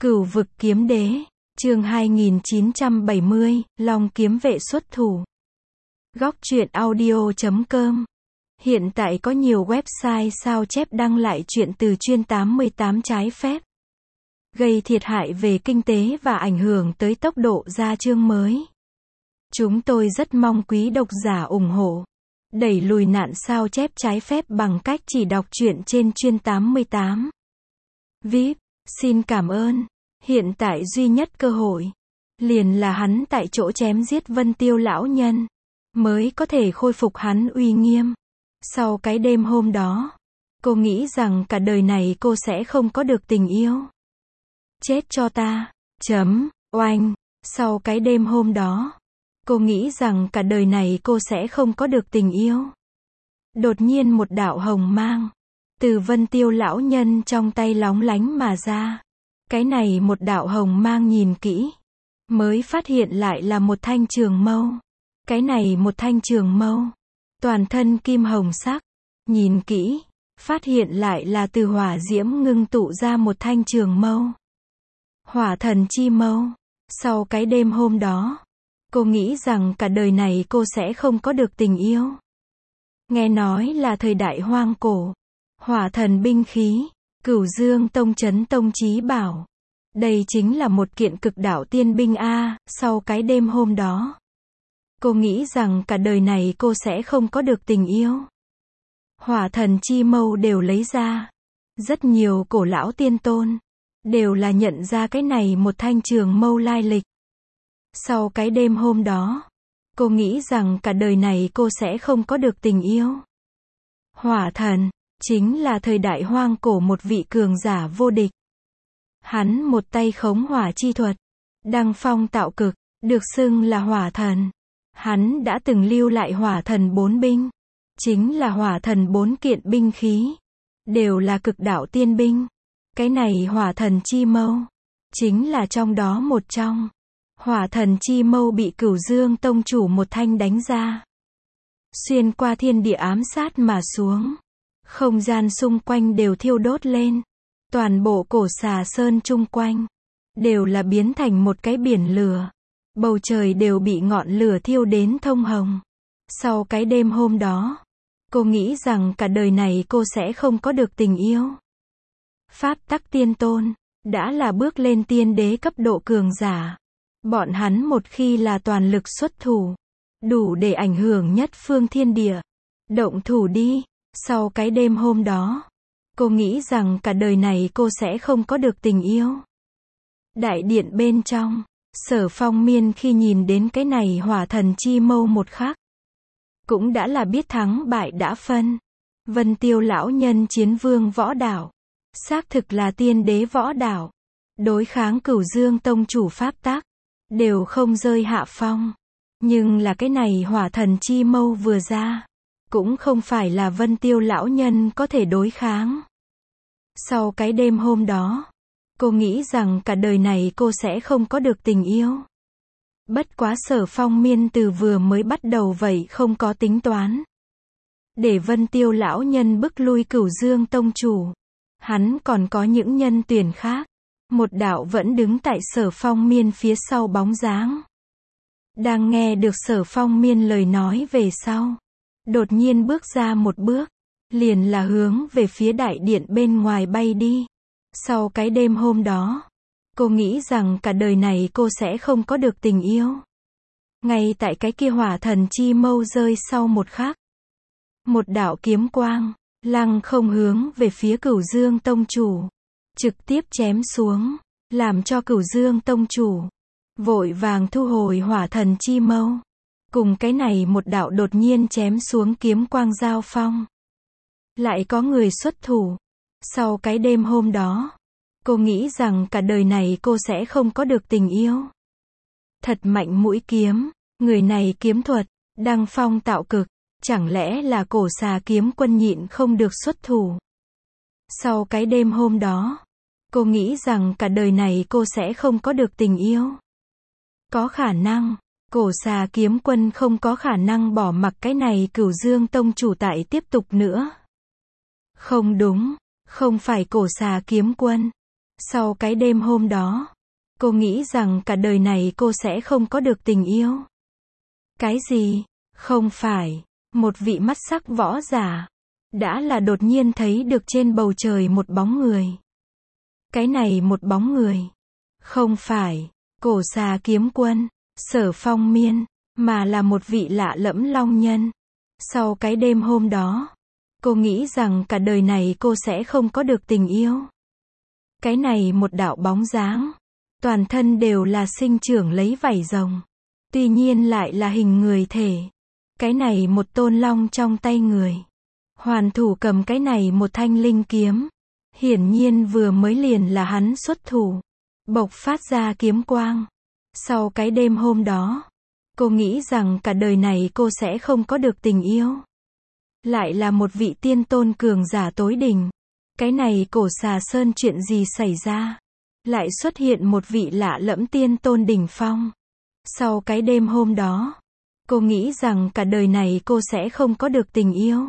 Cửu vực kiếm đế, chương 2970, Long kiếm vệ xuất thủ. Góc truyện audio.com. Hiện tại có nhiều website sao chép đăng lại chuyện từ chuyên 88 trái phép, gây thiệt hại về kinh tế và ảnh hưởng tới tốc độ ra chương mới. Chúng tôi rất mong quý độc giả ủng hộ, đẩy lùi nạn sao chép trái phép bằng cách chỉ đọc truyện trên chuyên 88. VIP, xin cảm ơn. Hiện tại duy nhất cơ hội, liền là hắn tại chỗ chém giết Vân Tiêu lão nhân, mới có thể khôi phục hắn uy nghiêm. Sau cái đêm hôm đó, cô nghĩ rằng cả đời này cô sẽ không có được tình yêu. Chết cho ta, oanh. Sau cái đêm hôm đó, cô nghĩ rằng cả đời này cô sẽ không có được tình yêu. Đột nhiên một đạo hồng mang từ Vân Tiêu lão nhân trong tay lóng lánh mà ra. Cái này một đạo hồng mang nhìn kỹ, mới phát hiện lại là một thanh trường mâu. Cái này một thanh trường mâu, toàn thân kim hồng sắc. Nhìn kỹ, phát hiện lại là từ hỏa diễm ngưng tụ ra một thanh trường mâu. Hỏa thần chi mâu. Sau cái đêm hôm đó, cô nghĩ rằng cả đời này cô sẽ không có được tình yêu. Nghe nói là thời đại hoang cổ, hỏa thần binh khí, Cửu Dương Tông Chấn Tông chí bảo. Đây chính là một kiện cực đạo tiên binh a. Sau cái đêm hôm đó, cô nghĩ rằng cả đời này cô sẽ không có được tình yêu. Hỏa thần chi mâu đều lấy ra. Rất nhiều cổ lão tiên tôn đều là nhận ra cái này một thanh trường mâu lai lịch. Sau cái đêm hôm đó, cô nghĩ rằng cả đời này cô sẽ không có được tình yêu. Hỏa thần chính là thời đại hoang cổ một vị cường giả vô địch. Hắn một tay khống hỏa chi thuật, đăng phong tạo cực, được xưng là hỏa thần. Hắn đã từng lưu lại hỏa thần 4 binh, chính là hỏa thần 4 kiện binh khí, đều là cực đạo tiên binh. Cái này hỏa thần chi mâu, chính là trong đó một trong. Hỏa thần chi mâu bị Cửu Dương Tông chủ một thanh đánh ra, xuyên qua thiên địa ám sát mà xuống. Không gian xung quanh đều thiêu đốt lên. Toàn bộ cổ xà sơn chung quanh đều là biến thành một cái biển lửa. Bầu trời đều bị ngọn lửa thiêu đến thông hồng. Sau cái đêm hôm đó, cô nghĩ rằng cả đời này cô sẽ không có được tình yêu. Pháp tắc tiên tôn đã là bước lên tiên đế cấp độ cường giả. Bọn hắn một khi là toàn lực xuất thủ, đủ để ảnh hưởng nhất phương thiên địa. Động thủ đi. Sau cái đêm hôm đó, cô nghĩ rằng cả đời này cô sẽ không có được tình yêu. Đại điện bên trong, Sở Phong Miên khi nhìn đến cái này hỏa thần chi mâu một khắc, cũng đã là biết thắng bại đã phân. Vân Tiêu lão nhân chiến vương võ đạo, xác thực là tiên đế võ đạo, đối kháng Cửu Dương Tông chủ pháp tắc, đều không rơi hạ phong. Nhưng là cái này hỏa thần chi mâu vừa ra, cũng không phải là Vân Tiêu lão nhân có thể đối kháng. Sau cái đêm hôm đó, cô nghĩ rằng cả đời này cô sẽ không có được tình yêu. Bất quá Sở Phong Miên từ vừa mới bắt đầu vậy không có tính toán, để Vân Tiêu lão nhân bức lui Cửu Dương Tông chủ. Hắn còn có những nhân tuyển khác. Một đạo vẫn đứng tại Sở Phong Miên phía sau bóng dáng, đang nghe được Sở Phong Miên lời nói về sau, đột nhiên bước ra một bước, liền là hướng về phía đại điện bên ngoài bay đi. Sau cái đêm hôm đó, cô nghĩ rằng cả đời này cô sẽ không có được tình yêu. Ngay tại cái kia hỏa thần chi mâu rơi sau một khắc, một đạo kiếm quang lăng không hướng về phía Cửu Dương Tông chủ, trực tiếp chém xuống, làm cho Cửu Dương Tông chủ vội vàng thu hồi hỏa thần chi mâu. Cùng cái này một đạo đột nhiên chém xuống kiếm quang giao phong, lại có người xuất thủ. Sau cái đêm hôm đó, cô nghĩ rằng cả đời này cô sẽ không có được tình yêu. Thật mạnh mũi kiếm, người này kiếm thuật đăng phong tạo cực, chẳng lẽ là cổ xà kiếm quân nhịn không được xuất thủ. Sau cái đêm hôm đó, cô nghĩ rằng cả đời này cô sẽ không có được tình yêu. Có khả năng, cổ xà kiếm quân không có khả năng bỏ mặc cái này Cửu Dương Tông chủ tại tiếp tục nữa. Không đúng, không phải cổ xà kiếm quân. Sau cái đêm hôm đó, cô nghĩ rằng cả đời này cô sẽ không có được tình yêu. Cái gì? Không phải. Một vị mắt sắc võ giả. Đã là đột nhiên thấy được trên bầu trời một bóng người. Cái này một bóng người. Không phải. Cổ xà kiếm quân. Sở Phong Miên. Mà là một vị lạ lẫm long nhân. Sau cái đêm hôm đó, cô nghĩ rằng cả đời này cô sẽ không có được tình yêu. Cái này một đạo bóng dáng. Toàn thân đều là sinh trưởng lấy vảy rồng. Tuy nhiên lại là hình người thể. Cái này một tôn long trong tay người. Hoàn thủ cầm cái này một thanh linh kiếm. Hiển nhiên vừa mới liền là hắn xuất thủ. Bộc phát ra kiếm quang. Sau cái đêm hôm đó, cô nghĩ rằng cả đời này cô sẽ không có được tình yêu. Lại là một vị tiên tôn cường giả tối đỉnh. Cái này cổ xà sơn chuyện gì xảy ra? Lại xuất hiện một vị lạ lẫm tiên tôn đỉnh phong. Sau cái đêm hôm đó, cô nghĩ rằng cả đời này cô sẽ không có được tình yêu.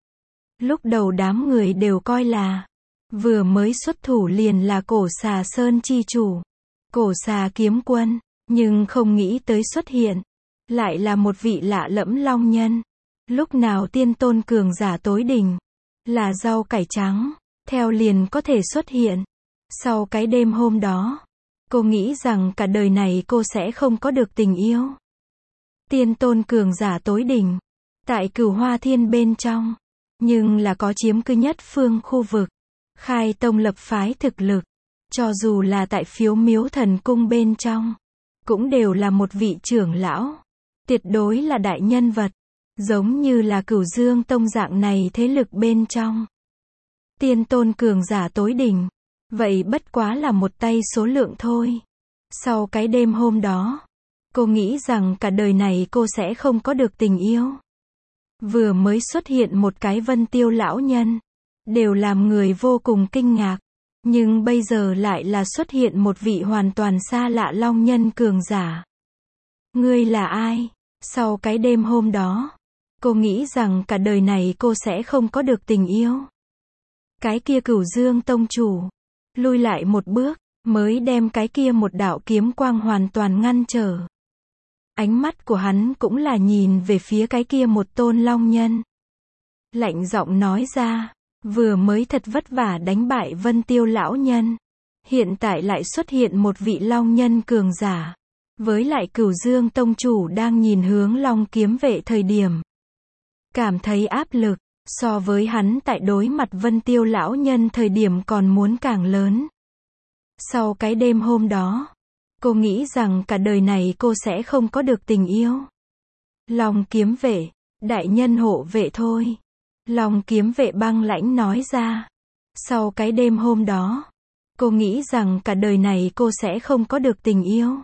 Lúc đầu đám người đều coi là vừa mới xuất thủ liền là cổ xà sơn chi chủ, cổ xà kiếm quân, nhưng không nghĩ tới xuất hiện lại là một vị lạ lẫm long nhân. Lúc nào tiên tôn cường giả tối đỉnh là rau cải trắng, theo liền có thể xuất hiện. Sau cái đêm hôm đó, cô nghĩ rằng cả đời này cô sẽ không có được tình yêu. Tiên tôn cường giả tối đỉnh, tại Cửu Hoa Thiên bên trong, nhưng là có chiếm cứ nhất phương khu vực, khai tông lập phái thực lực, cho dù là tại Phiếu Miếu Thần Cung bên trong, cũng đều là một vị trưởng lão, tuyệt đối là đại nhân vật, giống như là Cửu Dương Tông dạng này thế lực bên trong. Tiên tôn cường giả tối đỉnh, vậy bất quá là một tay số lượng thôi. Sau cái đêm hôm đó, cô nghĩ rằng cả đời này cô sẽ không có được tình yêu. Vừa mới xuất hiện một cái Vân Tiêu lão nhân, đều làm người vô cùng kinh ngạc. Nhưng bây giờ lại là xuất hiện một vị hoàn toàn xa lạ long nhân cường giả. Ngươi là ai? Sau cái đêm hôm đó, cô nghĩ rằng cả đời này cô sẽ không có được tình yêu. Cái kia Cửu Dương Tông chủ, lui lại một bước, mới đem cái kia một đạo kiếm quang hoàn toàn ngăn trở. Ánh mắt của hắn cũng là nhìn về phía cái kia một tôn long nhân. Lạnh giọng nói ra, vừa mới thật vất vả đánh bại Vân Tiêu lão nhân. Hiện tại lại xuất hiện một vị long nhân cường giả. Với lại Cửu Dương Tông chủ đang nhìn hướng Long Kiếm Vệ thời điểm. Cảm thấy áp lực, so với hắn tại đối mặt Vân Tiêu lão nhân thời điểm còn muốn càng lớn. Sau cái đêm hôm đó, cô nghĩ rằng cả đời này cô sẽ không có được tình yêu. Long Kiếm Vệ, đại nhân hộ vệ thôi. Long Kiếm Vệ băng lãnh nói ra. Sau cái đêm hôm đó, cô nghĩ rằng cả đời này cô sẽ không có được tình yêu.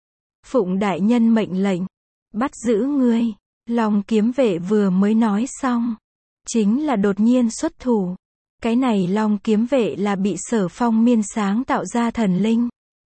Phụng đại nhân mệnh lệnh, bắt giữ ngươi. Long Kiếm Vệ vừa mới nói xong, chính là đột nhiên xuất thủ. Cái này Long Kiếm Vệ là bị Sở Phong Miên sáng tạo ra thần linh.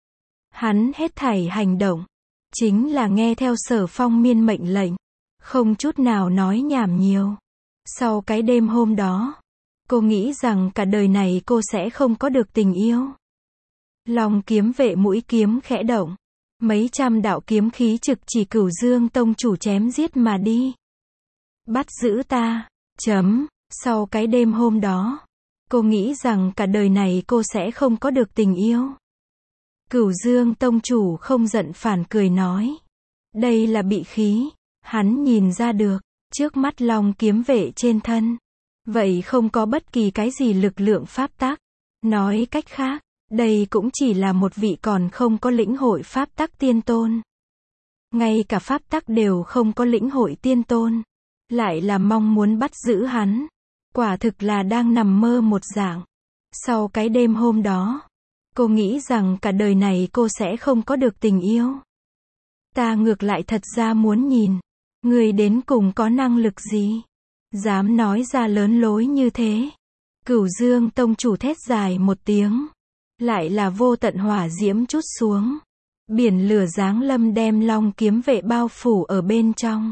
Hắn hết thảy hành động, chính là nghe theo Sở Phong Miên mệnh lệnh, không chút nào nói nhảm nhiều. Sau cái đêm hôm đó, cô nghĩ rằng cả đời này cô sẽ không có được tình yêu. Long Kiếm Vệ mũi kiếm khẽ động, mấy trăm đạo kiếm khí trực chỉ Cửu Dương Tông chủ chém giết mà đi. Bắt giữ ta. Sau cái đêm hôm đó, cô nghĩ rằng cả đời này cô sẽ không có được tình yêu. Cửu Dương Tông chủ không giận phản cười nói. Đây là bị khí. Hắn nhìn ra được, trước mắt Long Kiếm Vệ trên thân. Vậy không có bất kỳ cái gì lực lượng pháp tắc. Nói cách khác, đây cũng chỉ là một vị còn không có lĩnh hội pháp tắc tiên tôn. Ngay cả pháp tắc đều không có lĩnh hội tiên tôn. Lại là mong muốn bắt giữ hắn. Quả thực là đang nằm mơ một dạng. Sau cái đêm hôm đó, cô nghĩ rằng cả đời này cô sẽ không có được tình yêu. Ta ngược lại thật ra muốn nhìn, người đến cùng có năng lực gì? Dám nói ra lớn lối như thế. Cửu Dương Tông chủ thét dài một tiếng. Lại là vô tận hỏa diễm trút xuống. Biển lửa giáng lâm đem Long Kiếm Vệ bao phủ ở bên trong.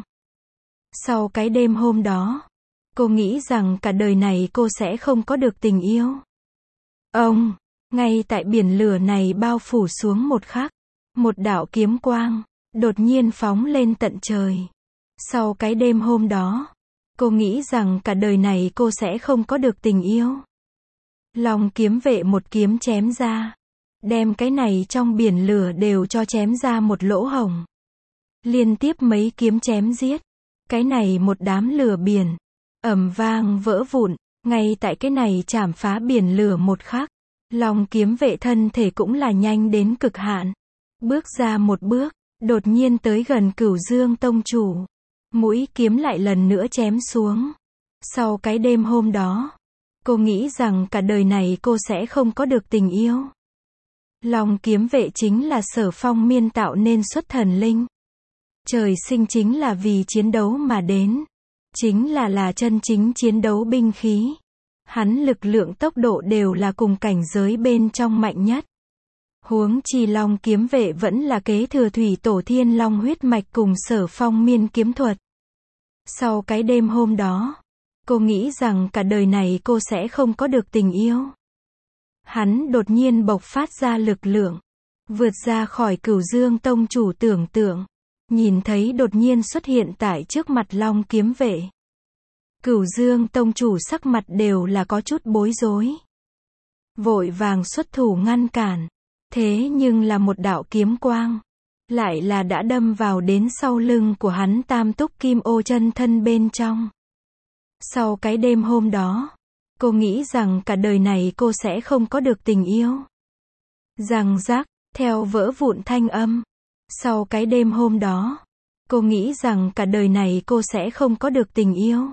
Sau cái đêm hôm đó, cô nghĩ rằng cả đời này cô sẽ không có được tình yêu. Ông, Ngay tại biển lửa này bao phủ xuống một khắc, một đạo kiếm quang đột nhiên phóng lên tận trời. Sau cái đêm hôm đó, cô nghĩ rằng cả đời này cô sẽ không có được tình yêu. Long kiếm vệ một kiếm chém ra, đem cái này trong biển lửa đều cho chém ra một lỗ hổng. Liên tiếp mấy kiếm chém giết, cái này một đám lửa biển ầm vang vỡ vụn. Ngay tại cái này chảm phá biển lửa một khắc, Long kiếm vệ thân thể cũng là nhanh đến cực hạn. Bước ra một bước, đột nhiên tới gần Cửu Dương tông chủ. Mũi kiếm lại lần nữa chém xuống. Sau cái đêm hôm đó, cô nghĩ rằng cả đời này cô sẽ không có được tình yêu. Long kiếm vệ chính là Sở Phong Miên tạo nên xuất thần linh. Trời sinh chính là vì chiến đấu mà đến. Chính là chân chính chiến đấu binh khí. Hắn lực lượng tốc độ đều là cùng cảnh giới bên trong mạnh nhất. Huống chi Long kiếm vệ vẫn là kế thừa thủy tổ thiên long huyết mạch cùng Sở Phong Miên kiếm thuật. Sau cái đêm hôm đó, cô nghĩ rằng cả đời này cô sẽ không có được tình yêu. Hắn đột nhiên bộc phát ra lực lượng, vượt ra khỏi Cửu Dương tông chủ tưởng tượng, nhìn thấy đột nhiên xuất hiện tại trước mặt Long kiếm vệ. Cửu Dương tông chủ sắc mặt đều là có chút bối rối. Vội vàng xuất thủ ngăn cản, thế nhưng là một đạo kiếm quang, lại là đã đâm vào đến sau lưng của hắn Tam Túc Kim Ô chân thân bên trong. Sau cái đêm hôm đó, cô nghĩ rằng cả đời này cô sẽ không có được tình yêu. Răng rác, theo vỡ vụn thanh âm. Sau cái đêm hôm đó, cô nghĩ rằng cả đời này cô sẽ không có được tình yêu.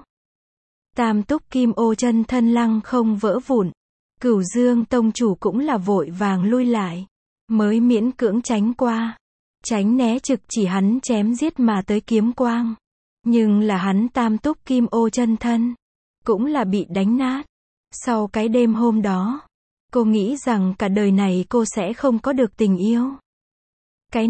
Tam Túc Kim Ô chân thân lăng không vỡ vụn. Cửu Dương tông chủ cũng là vội vàng lui lại, mới miễn cưỡng tránh qua. Tránh né trực chỉ hắn chém giết mà tới kiếm quang. Nhưng là hắn Tam Túc Kim Ô chân thân, cũng là bị đánh nát. Sau cái đêm hôm đó, cô nghĩ rằng cả đời này cô sẽ không có được tình yêu. Cái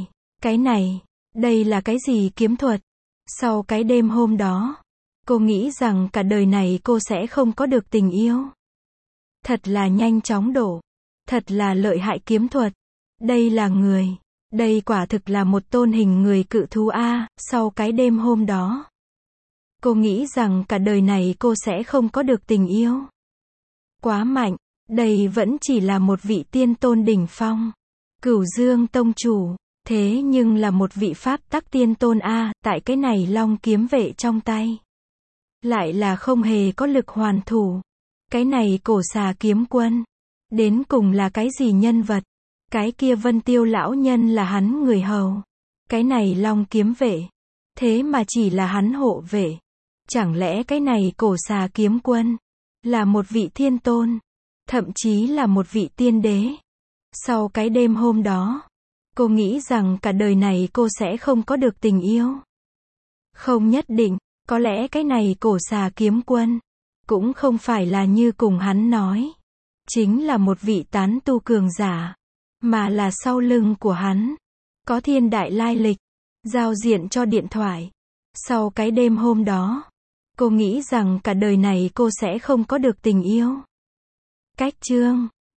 này, đây là cái gì kiếm thuật? Sau cái đêm hôm đó, cô nghĩ rằng cả đời này cô sẽ không có được tình yêu. Thật là nhanh chóng đổ. Thật là lợi hại kiếm thuật. Đây là người. Đây quả thực là một tôn hình người cự thú a. Sau cái đêm hôm đó, cô nghĩ rằng cả đời này cô sẽ không có được tình yêu. Quá mạnh. Đây vẫn chỉ là một vị tiên tôn đỉnh phong. Cửu Dương tông chủ. Thế nhưng là một vị pháp tắc tiên tôn a. Tại cái này Long kiếm vệ trong tay, lại là không hề có lực hoàn thủ. Cái này cổ xà kiếm quân, đến cùng là cái gì nhân vật? Cái kia Vân Tiêu lão nhân là hắn người hầu. Cái này Long kiếm vệ, thế mà chỉ là hắn hộ vệ. Chẳng lẽ cái này cổ xà kiếm quân là một vị thiên tôn, thậm chí là một vị tiên đế? Sau cái đêm hôm đó, cô nghĩ rằng cả đời này cô sẽ không có được tình yêu. Không nhất định, có lẽ cái này cổ xà kiếm quân cũng không phải là như cùng hắn nói, chính là một vị tán tu cường giả, mà là sau lưng của hắn có thiên đại lai lịch, giao diện cho điện thoại. Sau cái đêm hôm đó, cô nghĩ rằng cả đời này cô sẽ không có được tình yêu. Cách chương